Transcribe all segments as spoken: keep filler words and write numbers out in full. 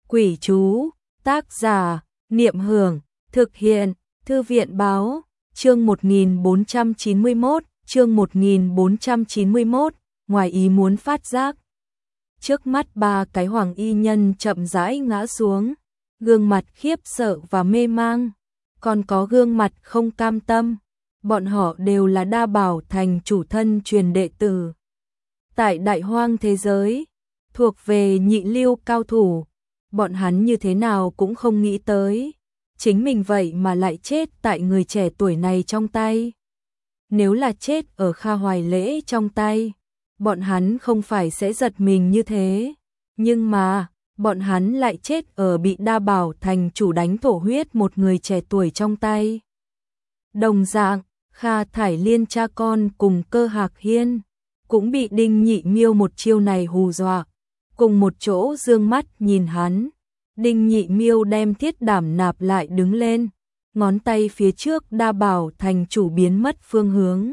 Quỷ chú, tác giả, Niệm Hưởng, thực hiện, Thư viện báo, chương một nghìn bốn trăm chín mươi mốt, chương một nghìn bốn trăm chín mươi mốt, ngoài ý muốn phát giác. Trước mắt ba cái hoàng y nhân chậm rãi ngã xuống, gương mặt khiếp sợ và mê mang, còn có gương mặt không cam tâm, bọn họ đều là Đa Bảo Thành chủ thân truyền đệ tử. Tại Đại Hoang thế giới, thuộc về nhị lưu cao thủ, bọn hắn như thế nào cũng không nghĩ tới, chính mình vậy mà lại chết tại người trẻ tuổi này trong tay. Nếu là chết ở Kha Hoài Lễ trong tay, bọn hắn không phải sẽ giật mình như thế, nhưng mà, bọn hắn lại chết ở bị Đa Bảo Thành chủ đánh thổ huyết một người trẻ tuổi trong tay. Đồng dạng, Kha Thải Liên cha con cùng Cơ Hạc Hiên, cũng bị Đinh Nhị Miêu một chiêu này hù dọa, cùng một chỗ dương mắt nhìn hắn. Đinh Nhị Miêu đem thiết đảm nạp lại đứng lên, ngón tay phía trước Đa Bảo Thành chủ biến mất phương hướng.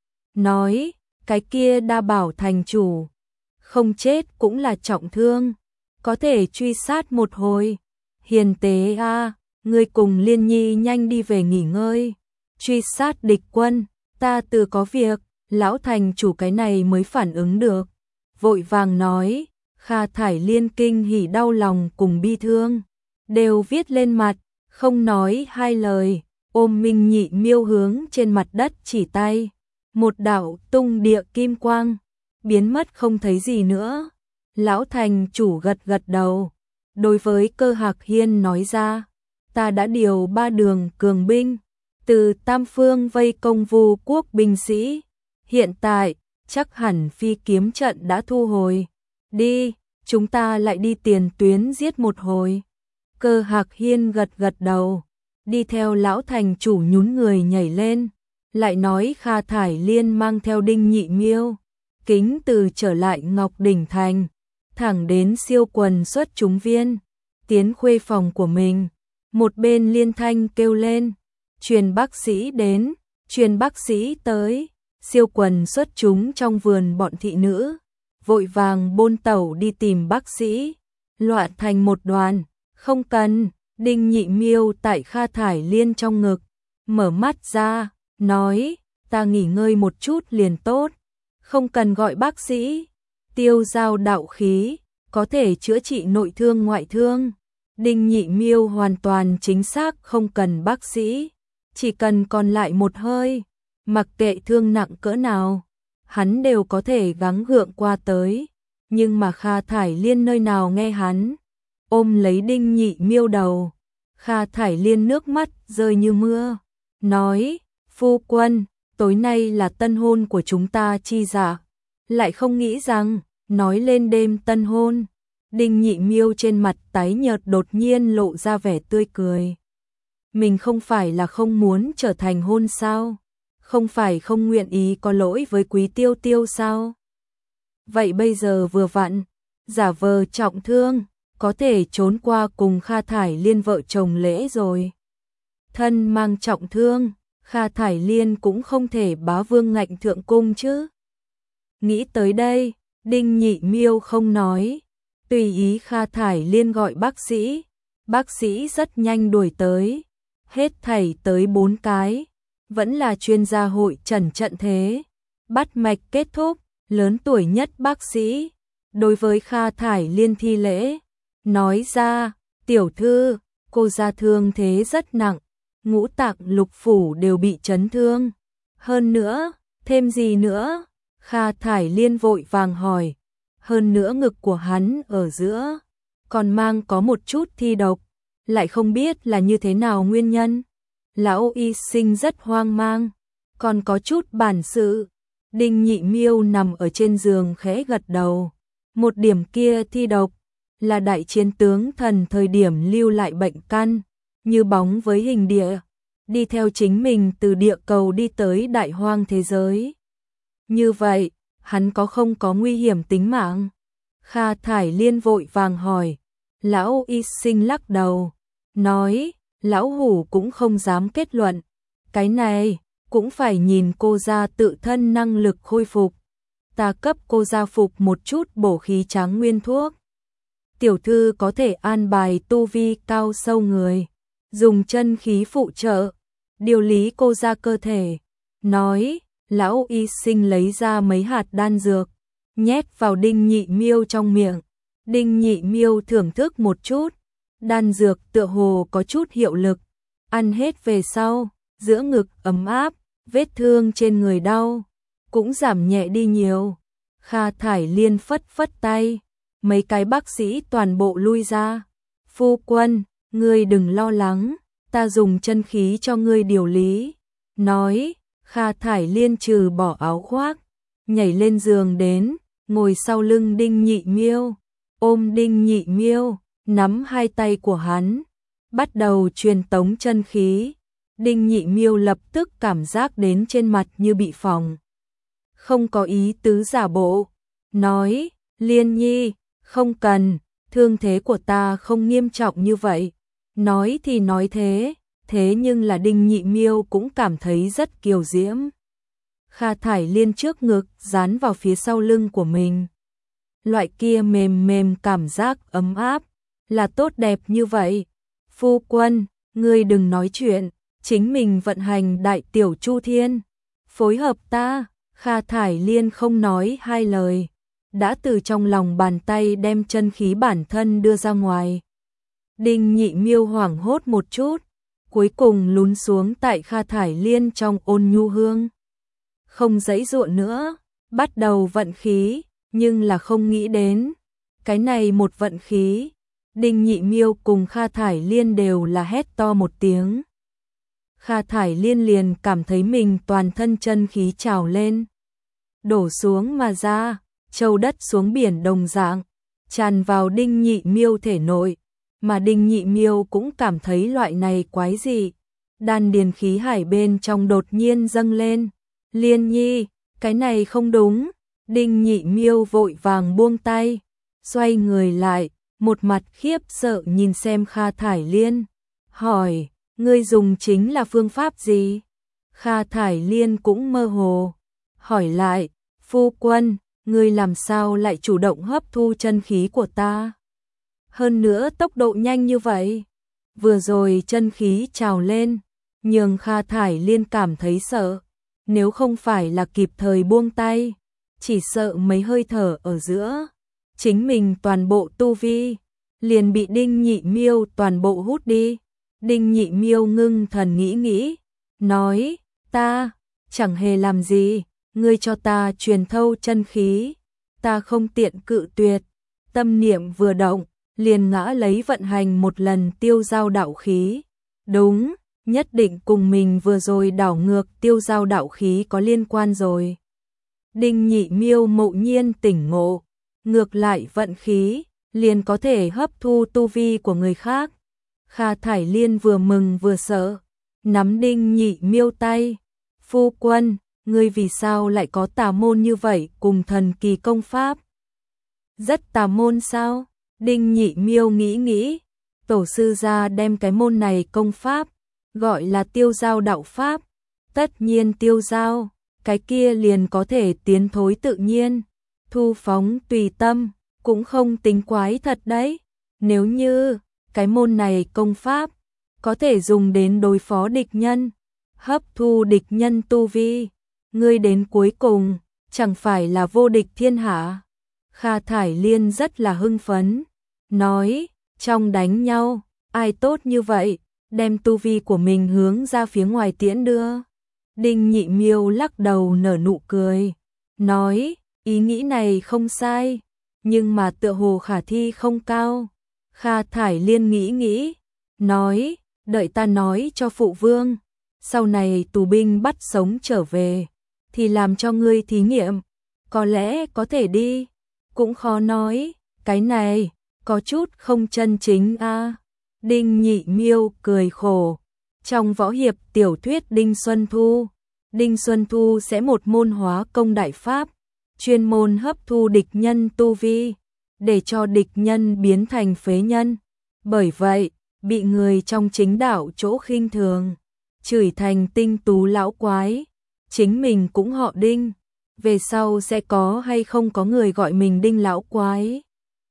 Nói, cái kia Đa Bảo Thành chủ, không chết cũng là trọng thương, có thể truy sát một hồi. Hiền tế a, à, ngươi cùng Liên Nhi nhanh đi về nghỉ ngơi, truy sát địch quân, ta tự có việc. Lão thành chủ cái này mới phản ứng được, vội vàng nói. Kha Thải Liên kinh hỉ đau lòng cùng bi thương, đều viết lên mặt, không nói hai lời, ôm Minh Nhị Miêu hướng trên mặt đất chỉ tay. Một đạo tung địa kim quang, biến mất không thấy gì nữa. Lão thành chủ gật gật đầu, đối với Cơ Hạc Hiên nói ra, ta đã điều ba đường cường binh, từ tam phương vây công Vu quốc binh sĩ, hiện tại, chắc hẳn phi kiếm trận đã thu hồi. Đi, chúng ta lại đi tiền tuyến giết một hồi. Cơ Hạc Hiên gật gật đầu, đi theo lão thành chủ nhún người nhảy lên, lại nói Kha Thải Liên mang theo Đinh Nhị Miêu, kính từ trở lại Ngọc Đỉnh Thành, thẳng đến siêu quần xuất chúng viên, tiến khuê phòng của mình. Một bên liên thanh kêu lên, truyền bác sĩ đến, truyền bác sĩ tới. Siêu quần xuất chúng trong vườn bọn thị nữ, vội vàng bôn tẩu đi tìm bác sĩ, loạn thành một đoàn. Không cần, Đinh Nhị Miêu tại Kha Thải Liên trong ngực, mở mắt ra, nói, ta nghỉ ngơi một chút liền tốt, không cần gọi bác sĩ. Tiêu giao đạo khí, có thể chữa trị nội thương ngoại thương. Đinh Nhị Miêu hoàn toàn chính xác không cần bác sĩ, chỉ cần còn lại một hơi. Mặc kệ thương nặng cỡ nào, hắn đều có thể gắng gượng qua tới, nhưng mà Kha Thải Liên nơi nào nghe hắn, ôm lấy Đinh Nhị Miêu đầu. Kha Thải Liên nước mắt rơi như mưa, nói, phu quân, tối nay là tân hôn của chúng ta chi dạ, lại không nghĩ rằng, nói lên đêm tân hôn, Đinh Nhị Miêu trên mặt tái nhợt đột nhiên lộ ra vẻ tươi cười. Mình không phải là không muốn trở thành hôn sao? Không phải không nguyện ý có lỗi với Quý Tiêu Tiêu sao? Vậy bây giờ vừa vặn, giả vờ trọng thương, có thể trốn qua cùng Kha Thải Liên vợ chồng lễ rồi. Thân mang trọng thương, Kha Thải Liên cũng không thể bá vương ngạnh thượng cung chứ. Nghĩ tới đây, Đinh Nhị Miêu không nói, tùy ý Kha Thải Liên gọi bác sĩ. Bác sĩ rất nhanh đuổi tới, hết thảy tới bốn cái. Vẫn là chuyên gia hội trần trận thế. Bắt mạch kết thúc, lớn tuổi nhất bác sĩ, đối với Kha Thải Liên thi lễ, nói ra, tiểu thư, cô ra thương thế rất nặng, ngũ tạng lục phủ đều bị chấn thương. Hơn nữa, thêm gì nữa? Kha Thải Liên vội vàng hỏi. Hơn nữa ngực của hắn ở giữa, còn mang có một chút thi độc, lại không biết là như thế nào nguyên nhân. Lão y sinh rất hoang mang, còn có chút bản sự. Đinh Nhị Miêu nằm ở trên giường khẽ gật đầu. Một điểm kia thi độc, là đại chiến tướng thần thời điểm lưu lại bệnh căn, như bóng với hình địa, đi theo chính mình từ địa cầu đi tới Đại Hoang thế giới. Như vậy, hắn có không có nguy hiểm tính mạng? Kha Thải Liên vội vàng hỏi. Lão y sinh lắc đầu, nói, lão hủ cũng không dám kết luận, cái này cũng phải nhìn cô gia tự thân năng lực khôi phục. Ta cấp cô gia phục một chút bổ khí tráng nguyên thuốc, tiểu thư có thể an bài tu vi cao sâu người, dùng chân khí phụ trợ, điều lý cô ra cơ thể. Nói, lão y sinh lấy ra mấy hạt đan dược, nhét vào Đinh Nhị Miêu trong miệng. Đinh Nhị Miêu thưởng thức một chút, đan dược tựa hồ có chút hiệu lực, ăn hết về sau, giữa ngực ấm áp, vết thương trên người đau cũng giảm nhẹ đi nhiều. Kha Thải Liên phất phất tay, mấy cái bác sĩ toàn bộ lui ra. Phu quân, ngươi đừng lo lắng, ta dùng chân khí cho ngươi điều lý. Nói, Kha Thải Liên trừ bỏ áo khoác, nhảy lên giường đến, ngồi sau lưng Đinh Nhị Miêu, ôm Đinh Nhị Miêu, nắm hai tay của hắn, bắt đầu truyền tống chân khí. Đinh Nhị Miêu lập tức cảm giác đến trên mặt như bị phỏng, không có ý tứ giả bộ, nói, Liên Nhi, không cần, thương thế của ta không nghiêm trọng như vậy. Nói thì nói thế, thế nhưng là Đinh Nhị Miêu cũng cảm thấy rất kiều diễm. Kha Thải Liên trước ngực dán vào phía sau lưng của mình, loại kia mềm mềm cảm giác ấm áp, là tốt đẹp như vậy. Phu quân, ngươi đừng nói chuyện, chính mình vận hành đại tiểu chu thiên, phối hợp ta. Kha Thải Liên không nói hai lời, đã từ trong lòng bàn tay đem chân khí bản thân đưa ra ngoài. Đinh Nhị Miêu hoảng hốt một chút, cuối cùng lún xuống tại Kha Thải Liên trong ôn nhu hương. Không giãy giụa nữa, bắt đầu vận khí, nhưng là không nghĩ đến, cái này một vận khí, Đinh Nhị Miêu cùng Kha Thải Liên đều là hét to một tiếng. Kha Thải Liên liền cảm thấy mình toàn thân chân khí trào lên, đổ xuống mà ra, châu đất xuống biển đồng dạng, tràn vào Đinh Nhị Miêu thể nội, mà Đinh Nhị Miêu cũng cảm thấy loại này quái dị, đan điền khí hải bên trong đột nhiên dâng lên. Liên Nhi, cái này không đúng. Đinh Nhị Miêu vội vàng buông tay, xoay người lại, một mặt khiếp sợ nhìn xem Kha Thải Liên, hỏi, ngươi dùng chính là phương pháp gì? Kha Thải Liên cũng mơ hồ, hỏi lại, phu quân, ngươi làm sao lại chủ động hấp thu chân khí của ta? Hơn nữa tốc độ nhanh như vậy. Vừa rồi chân khí trào lên, nhường Kha Thải Liên cảm thấy sợ, nếu không phải là kịp thời buông tay, chỉ sợ mấy hơi thở ở giữa, chính mình toàn bộ tu vi liền bị Đinh Nhị Miêu toàn bộ hút đi. Đinh Nhị Miêu ngưng thần nghĩ nghĩ, nói, ta chẳng hề làm gì, ngươi cho ta truyền thâu chân khí, ta không tiện cự tuyệt. Tâm niệm vừa động, liền ngã lấy vận hành một lần tiêu giao đạo khí. Đúng, nhất định cùng mình vừa rồi đảo ngược tiêu giao đạo khí có liên quan rồi. Đinh Nhị Miêu mộ nhiên tỉnh ngộ, ngược lại vận khí, liền có thể hấp thu tu vi của người khác. Kha Thải Liên vừa mừng vừa sợ, nắm Đinh Nhị Miêu tay, phu quân, ngươi vì sao lại có tà môn như vậy cùng thần kỳ công pháp? Rất tà môn sao? Đinh Nhị Miêu nghĩ nghĩ, tổ sư gia đem cái môn này công pháp, gọi là tiêu giao đạo pháp, tất nhiên tiêu giao, cái kia liền có thể tiến thối tự nhiên, thu phóng tùy tâm, cũng không tính quái thật đấy. Nếu như cái môn này công pháp có thể dùng đến đối phó địch nhân, hấp thu địch nhân tu vi, ngươi đến cuối cùng chẳng phải là vô địch thiên hạ? Kha Thải Liên rất là hưng phấn, nói, trong đánh nhau, ai tốt như vậy, đem tu vi của mình hướng ra phía ngoài tiễn đưa. Đinh Nhị Miêu lắc đầu nở nụ cười, nói, ý nghĩ này không sai, nhưng mà tựa hồ khả thi không cao. Kha Thải Liên nghĩ nghĩ, nói, đợi ta nói cho phụ vương, sau này tù binh bắt sống trở về, thì làm cho ngươi thí nghiệm, có lẽ có thể đi, cũng khó nói, cái này có chút không chân chính a. À. Đinh Nhị Miêu cười khổ, trong võ hiệp tiểu thuyết Đinh Xuân Thu, Đinh Xuân Thu sẽ một môn hóa công đại pháp, chuyên môn hấp thu địch nhân tu vi, để cho địch nhân biến thành phế nhân. Bởi vậy, bị người trong chính đạo chỗ khinh thường, chửi thành tinh tú lão quái, chính mình cũng họ Đinh, về sau sẽ có hay không có người gọi mình Đinh lão quái?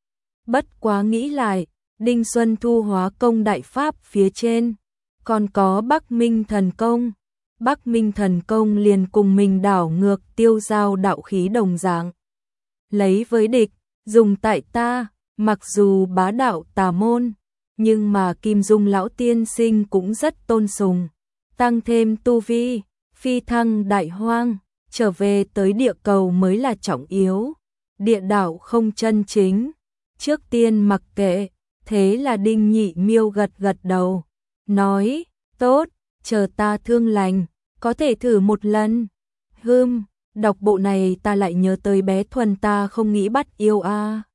Bất quá nghĩ lại, Đinh Xuân Thu hóa công đại pháp phía trên, còn có Bắc Minh thần công. Bắc Minh thần công liền cùng mình đảo ngược tiêu giao đạo khí đồng dạng. Lấy với địch, dùng tại ta, mặc dù bá đạo tà môn, nhưng mà Kim Dung lão tiên sinh cũng rất tôn sùng. Tăng thêm tu vi, phi thăng đại hoang, trở về tới địa cầu mới là trọng yếu. Địa đạo không chân chính, trước tiên mặc kệ, thế là Đinh Nhị Miêu gật gật đầu, nói, tốt, chờ ta thương lành, có thể thử một lần. Hừm, đọc bộ này ta lại nhớ tới bé Thuần ta không nghĩ bắt yêu a. À.